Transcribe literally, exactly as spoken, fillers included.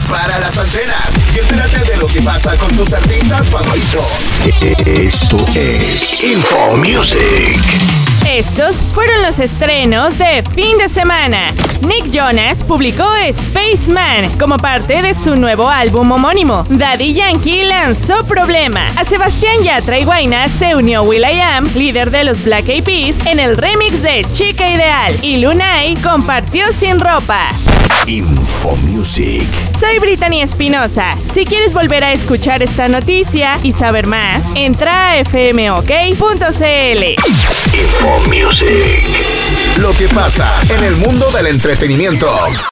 Prepara las antenas y entérate de lo que pasa con tus artistas favoritos. Esto es Info Music. Estos fueron los estrenos de fin de semana. Nick Jonas publicó Spaceman como parte de su nuevo álbum homónimo. Daddy Yankee lanzó Problema. A Sebastián Yatra y Guayna se unió will.i.am, líder de los Black Eyed Peas, en el remix de Chica Ideal. Y Lunay compartió Sin Ropa. Info Music. Soy Brittany Espinosa. Si quieres volver a escuchar esta noticia y saber más, entra a f m o k punto c l. Info Music. Lo que pasa en el mundo del entretenimiento.